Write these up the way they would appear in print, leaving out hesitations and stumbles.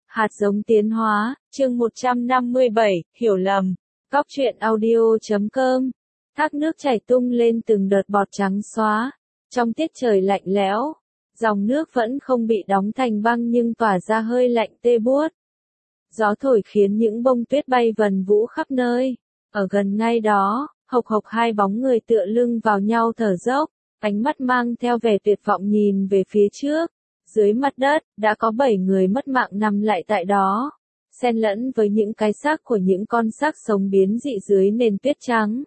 Hạt giống tiến hóa, chương 157, hiểu lầm. Cóc truyện audio.com. Thác nước chảy tung lên từng đợt bọt trắng xóa. Trong tiết trời lạnh lẽo, dòng nước vẫn không bị đóng thành băng nhưng tỏa ra hơi lạnh tê buốt. Gió thổi khiến những bông tuyết bay vần vũ khắp nơi. Ở gần ngay đó, hộc hộc hai bóng người tựa lưng vào nhau thở dốc, ánh mắt mang theo vẻ tuyệt vọng nhìn về phía trước. Dưới mặt đất, đã có 7 người mất mạng nằm lại tại đó, xen lẫn với những cái xác của những con xác sống biến dị dưới nền tuyết trắng.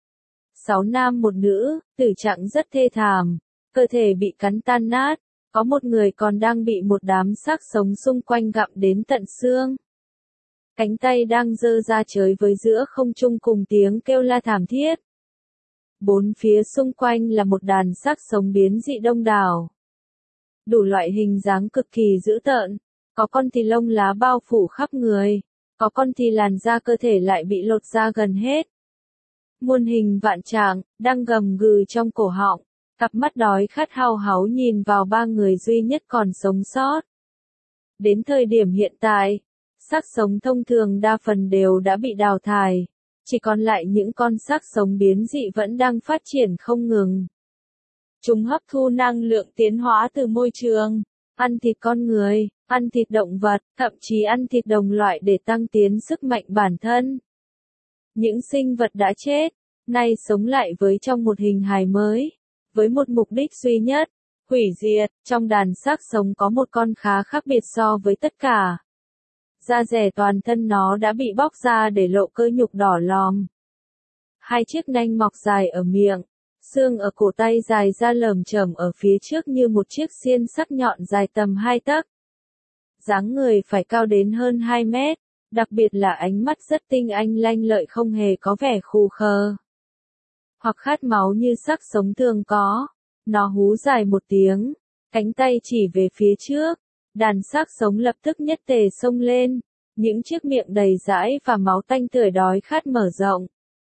6 nam một nữ, tử trạng rất thê thảm, cơ thể bị cắn tan nát, có một người còn đang bị một đám xác sống xung quanh gặm đến tận xương. Cánh tay đang giơ ra chới với giữa không trung cùng tiếng kêu la thảm thiết. Bốn phía xung quanh là một đàn xác sống biến dị đông đảo. Đủ loại hình dáng cực kỳ dữ tợn, có con thì lông lá bao phủ khắp người, có con thì làn da cơ thể lại bị lột ra gần hết. Muôn hình vạn trạng, đang gầm gừ trong cổ họng, cặp mắt đói khát hao háu nhìn vào ba người duy nhất còn sống sót. Đến thời điểm hiện tại, xác sống thông thường đa phần đều đã bị đào thải, chỉ còn lại những con xác sống biến dị vẫn đang phát triển không ngừng. Chúng hấp thu năng lượng tiến hóa từ môi trường, ăn thịt con người, ăn thịt động vật, thậm chí ăn thịt đồng loại để tăng tiến sức mạnh bản thân. Những sinh vật đã chết, nay sống lại với trong một hình hài mới, với một mục đích duy nhất, hủy diệt. Trong đàn xác sống có một con khá khác biệt so với tất cả. Da rẻ toàn thân nó đã bị bóc ra để lộ cơ nhục đỏ lòm. Hai chiếc nanh mọc dài ở miệng. Xương ở cổ tay dài ra lởm chởm ở phía trước như một chiếc xiên sắc nhọn dài tầm 2 tấc. Dáng người phải cao đến hơn 2 mét, đặc biệt là ánh mắt rất tinh anh lanh lợi không hề có vẻ khù khờ hoặc khát máu như xác sống thường có. Nó hú dài một tiếng, cánh tay chỉ về phía trước, đàn xác sống lập tức nhất tề xông lên, những chiếc miệng đầy dãi và máu tanh tưởi đói khát mở rộng.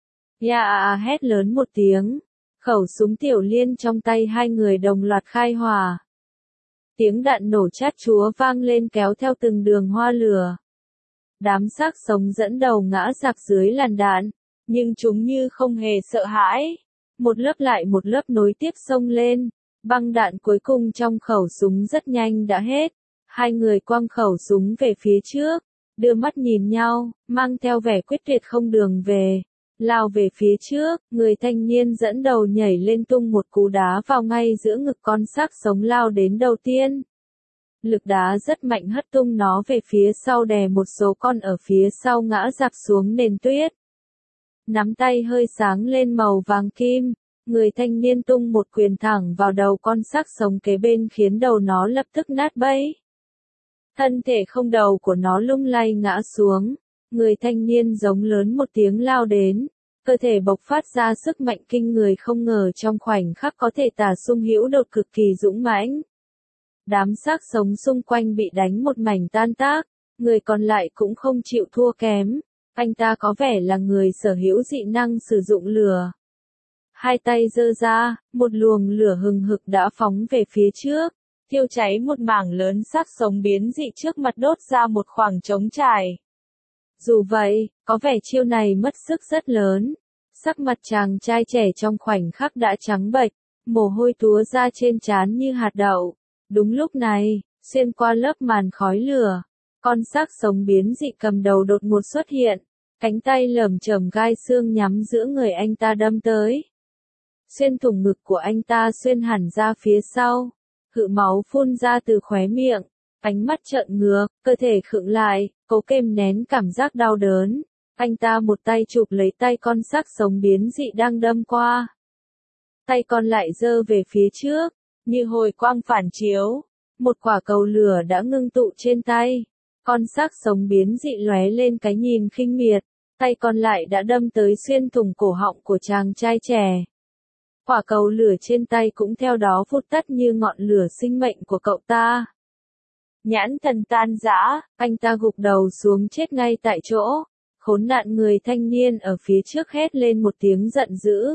Ya hét lớn một tiếng. Khẩu súng tiểu liên trong tay hai người đồng loạt khai hỏa. Tiếng đạn nổ chát chúa vang lên kéo theo từng đường hoa lửa. Đám xác sống dẫn đầu ngã rạp dưới làn đạn, nhưng chúng như không hề sợ hãi. Một lớp lại một lớp nối tiếp xông lên, băng đạn cuối cùng trong khẩu súng rất nhanh đã hết. Hai người quăng khẩu súng về phía trước, đưa mắt nhìn nhau, mang theo vẻ quyết tuyệt không đường về. Lao về phía trước, người thanh niên dẫn đầu nhảy lên tung một cú đá vào ngay giữa ngực con xác sống lao đến đầu tiên. Lực đá rất mạnh hất tung nó về phía sau đè một số con ở phía sau ngã rạp xuống nền tuyết. Nắm tay hơi sáng lên màu vàng kim, người thanh niên tung một quyền thẳng vào đầu con xác sống kế bên khiến đầu nó lập tức nát bấy. Thân thể không đầu của nó lung lay ngã xuống. Người thanh niên giống lớn một tiếng lao đến, cơ thể bộc phát ra sức mạnh kinh người không ngờ trong khoảnh khắc có thể tả sung hữu đột cực kỳ dũng mãnh. Đám xác sống xung quanh bị đánh một mảnh tan tác, người còn lại cũng không chịu thua kém, anh ta có vẻ là người sở hữu dị năng sử dụng lửa. Hai tay giơ ra, một luồng lửa hừng hực đã phóng về phía trước, thiêu cháy một mảng lớn xác sống biến dị trước mặt đốt ra một khoảng trống trải. Dù vậy, có vẻ chiêu này mất sức rất lớn. Sắc mặt chàng trai trẻ trong khoảnh khắc đã trắng bệch, mồ hôi túa ra trên trán như hạt đậu. Đúng lúc này, xuyên qua lớp màn khói lửa, con xác sống biến dị cầm đầu đột ngột xuất hiện, cánh tay lởm chởm gai xương nhắm giữa người anh ta đâm tới. Xuyên thủng ngực của anh ta xuyên hẳn ra phía sau, hự máu phun ra từ khóe miệng. Ánh mắt trợn ngược, cơ thể khựng lại, cố kềm nén cảm giác đau đớn. Anh ta một tay chụp lấy tay con xác sống biến dị đang đâm qua. Tay còn lại giơ về phía trước, như hồi quang phản chiếu. Một quả cầu lửa đã ngưng tụ trên tay. Con xác sống biến dị lóe lên cái nhìn khinh miệt. Tay còn lại đã đâm tới xuyên thủng cổ họng của chàng trai trẻ. Quả cầu lửa trên tay cũng theo đó vụt tắt như ngọn lửa sinh mệnh của cậu ta. Nhãn thần tan rã, anh ta gục đầu xuống chết ngay tại chỗ. Khốn nạn, người thanh niên ở phía trước hét lên một tiếng giận dữ.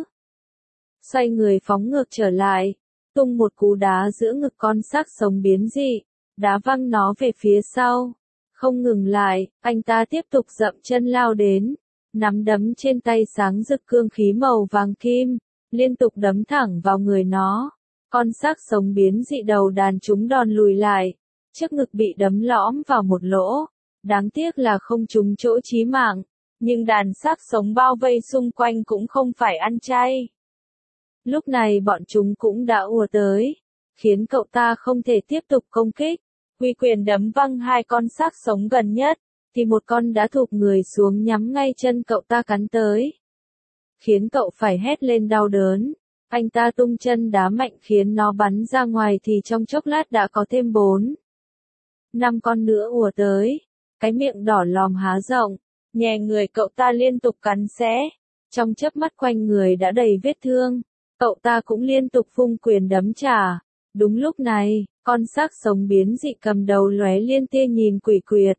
Xoay người phóng ngược trở lại, tung một cú đá giữa ngực con xác sống biến dị, đá văng nó về phía sau. Không ngừng lại, anh ta tiếp tục dậm chân lao đến. Nắm đấm trên tay sáng rực cương khí màu vàng kim, liên tục đấm thẳng vào người nó. Con xác sống biến dị đầu đàn trúng đòn lùi lại, trước ngực bị đấm lõm vào một lỗ. Đáng tiếc là không trúng chỗ chí mạng, nhưng đàn xác sống bao vây xung quanh cũng không phải ăn chay. Lúc này bọn chúng cũng đã ùa tới, khiến cậu ta không thể tiếp tục công kích. Huy quyền đấm văng hai con xác sống gần nhất, thì một con đã thụp người xuống nhắm ngay chân cậu ta cắn tới. Khiến cậu phải hét lên đau đớn. Anh ta tung chân đá mạnh khiến nó bắn ra ngoài thì trong chốc lát đã có thêm 4, 5 con nữa ùa tới. Cái miệng đỏ lòm há rộng, nhè người cậu ta liên tục cắn xé. Trong chớp mắt quanh người đã đầy vết thương, cậu ta cũng liên tục vung quyền đấm trả. Đúng lúc này, con xác sống biến dị cầm đầu lóe liên tia nhìn quỷ quyệt.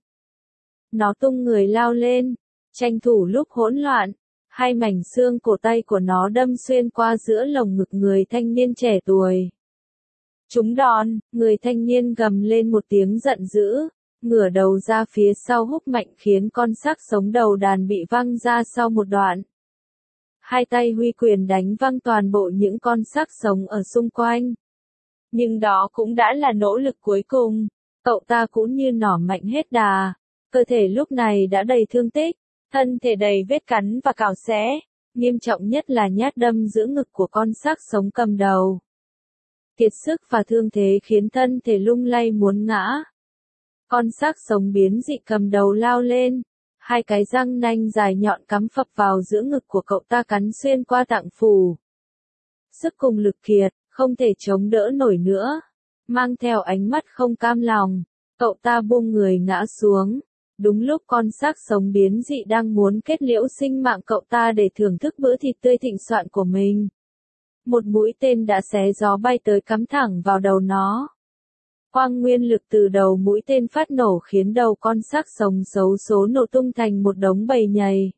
Nó tung người lao lên, tranh thủ lúc hỗn loạn, hai mảnh xương cổ tay của nó đâm xuyên qua giữa lồng ngực người thanh niên trẻ tuổi. Trúng đòn, người thanh niên gầm lên một tiếng giận dữ, ngửa đầu ra phía sau húc mạnh khiến con xác sống đầu đàn bị văng ra sau một đoạn. Hai tay huy quyền đánh văng toàn bộ những con xác sống ở xung quanh. Nhưng đó cũng đã là nỗ lực cuối cùng, cậu ta cũng như nỏ mạnh hết đà, cơ thể lúc này đã đầy thương tích, thân thể đầy vết cắn và cào xé, nghiêm trọng nhất là nhát đâm giữa ngực của con xác sống cầm đầu. Kiệt sức và thương thế khiến thân thể lung lay muốn ngã. Con xác sống biến dị cầm đầu lao lên, hai cái răng nanh dài nhọn cắm phập vào giữa ngực của cậu ta cắn xuyên qua tạng phủ. Sức cùng lực kiệt, không thể chống đỡ nổi nữa. Mang theo ánh mắt không cam lòng, cậu ta buông người ngã xuống. Đúng lúc con xác sống biến dị đang muốn kết liễu sinh mạng cậu ta để thưởng thức bữa thịt tươi thịnh soạn của mình. Một mũi tên đã xé gió bay tới cắm thẳng vào đầu nó. Quang nguyên lực từ đầu mũi tên phát nổ khiến đầu con xác sống xấu số nổ tung thành một đống bầy nhầy.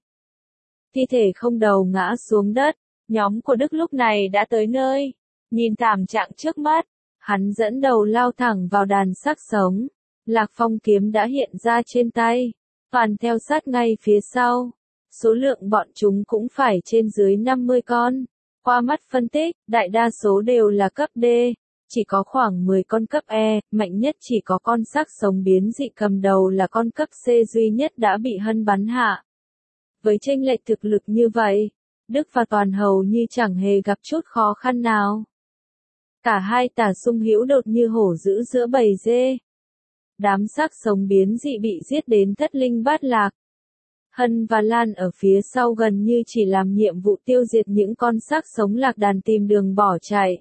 Thi thể không đầu ngã xuống đất, nhóm của Đức lúc này đã tới nơi. Nhìn thảm trạng trước mắt, hắn dẫn đầu lao thẳng vào đàn xác sống. Lạc Phong kiếm đã hiện ra trên tay, toàn theo sát ngay phía sau. Số lượng bọn chúng cũng phải trên dưới 50 con. Qua mắt phân tích, đại đa số đều là cấp D, chỉ có khoảng 10 con cấp E, mạnh nhất chỉ có con xác sống biến dị cầm đầu là con cấp C duy nhất đã bị Hân bắn hạ. Với chênh lệch thực lực như vậy, Đức và Toàn hầu như chẳng hề gặp chút khó khăn nào. Cả hai tả xung hữu đột như hổ dữ giữa bầy dê. Đám xác sống biến dị bị giết đến thất linh bát lạc. Hân và Lan ở phía sau gần như chỉ làm nhiệm vụ tiêu diệt những con xác sống lạc đàn tìm đường bỏ chạy.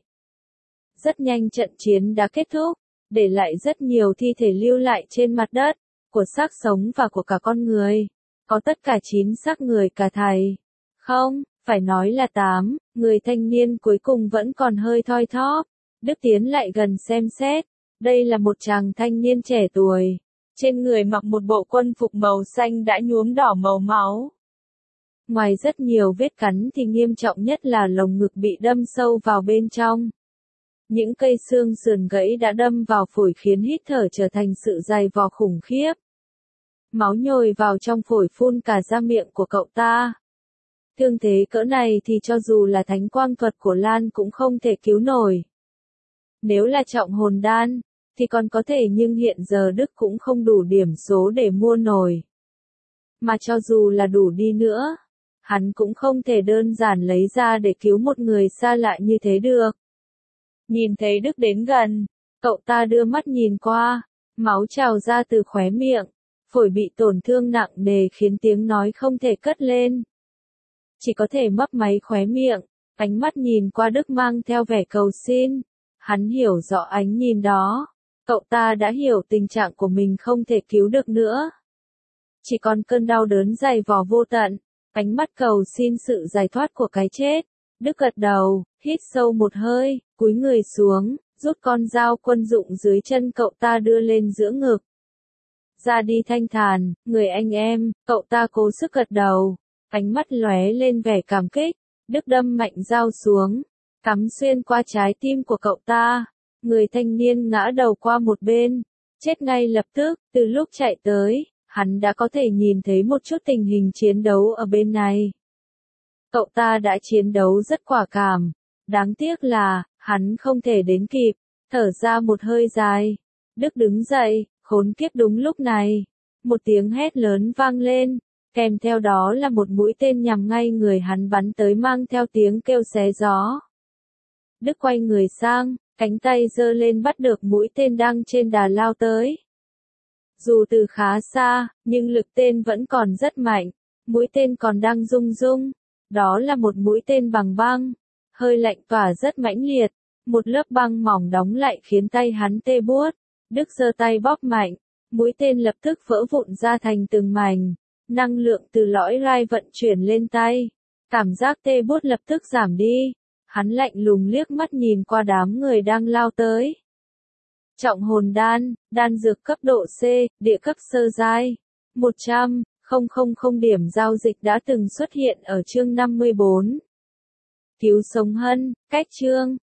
Rất nhanh trận chiến đã kết thúc, để lại rất nhiều thi thể lưu lại trên mặt đất, của xác sống và của cả con người. Có tất cả 9 xác người cả thầy. Không, phải nói là 8, người thanh niên cuối cùng vẫn còn hơi thoi thóp. Đức tiến lại gần xem xét. Đây là một chàng thanh niên trẻ tuổi. Trên người mặc một bộ quân phục màu xanh đã nhuốm đỏ màu máu. Ngoài rất nhiều vết cắn thì nghiêm trọng nhất là lồng ngực bị đâm sâu vào bên trong. Những cây xương sườn gãy đã đâm vào phổi khiến hít thở trở thành sự dày vò khủng khiếp. Máu nhồi vào trong phổi phun cả ra miệng của cậu ta. Thương thế cỡ này thì cho dù là thánh quang thuật của Lan cũng không thể cứu nổi. Nếu là trọng hồn đan, thì còn có thể nhưng hiện giờ Đức cũng không đủ điểm số để mua nổi. Mà cho dù là đủ đi nữa, hắn cũng không thể đơn giản lấy ra để cứu một người xa lạ như thế được. Nhìn thấy Đức đến gần, cậu ta đưa mắt nhìn qua, máu trào ra từ khóe miệng, phổi bị tổn thương nặng nề khiến tiếng nói không thể cất lên. Chỉ có thể mấp máy khóe miệng, ánh mắt nhìn qua Đức mang theo vẻ cầu xin. Hắn hiểu rõ ánh nhìn đó. Cậu ta đã hiểu tình trạng của mình không thể cứu được nữa. Chỉ còn cơn đau đớn dày vò vô tận. Ánh mắt cầu xin sự giải thoát của cái chết. Đức gật đầu, hít sâu một hơi, cúi người xuống, rút con dao quân dụng dưới chân cậu ta đưa lên giữa ngực. Ra đi thanh thản, người anh em, cậu ta cố sức gật đầu. Ánh mắt lóe lên vẻ cảm kích. Đức đâm mạnh dao xuống, cắm xuyên qua trái tim của cậu ta. Người thanh niên ngã đầu qua một bên, chết ngay lập tức, từ lúc chạy tới, hắn đã có thể nhìn thấy một chút tình hình chiến đấu ở bên này. Cậu ta đã chiến đấu rất quả cảm, đáng tiếc là, hắn không thể đến kịp, thở ra một hơi dài. Đức đứng dậy, khốn kiếp đúng lúc này. Một tiếng hét lớn vang lên, kèm theo đó là một mũi tên nhằm ngay người hắn bắn tới mang theo tiếng kêu xé gió. Đức quay người sang, cánh tay giơ lên bắt được mũi tên đang trên đà lao tới. Dù từ khá xa, nhưng lực tên vẫn còn rất mạnh, mũi tên còn đang rung rung. Đó là một mũi tên bằng băng, hơi lạnh tỏa rất mãnh liệt, một lớp băng mỏng đóng lại khiến tay hắn tê buốt. Đức giơ tay bóp mạnh, mũi tên lập tức vỡ vụn ra thành từng mảnh, năng lượng từ lõi rai vận chuyển lên tay. Cảm giác tê buốt lập tức giảm đi, hắn lạnh lùng liếc mắt nhìn qua đám người đang lao tới. Trọng hồn đan, đan dược cấp độ C, địa cấp sơ giai, 100.000 điểm giao dịch đã từng xuất hiện ở chương 54. Cứu sống Hân, cách chương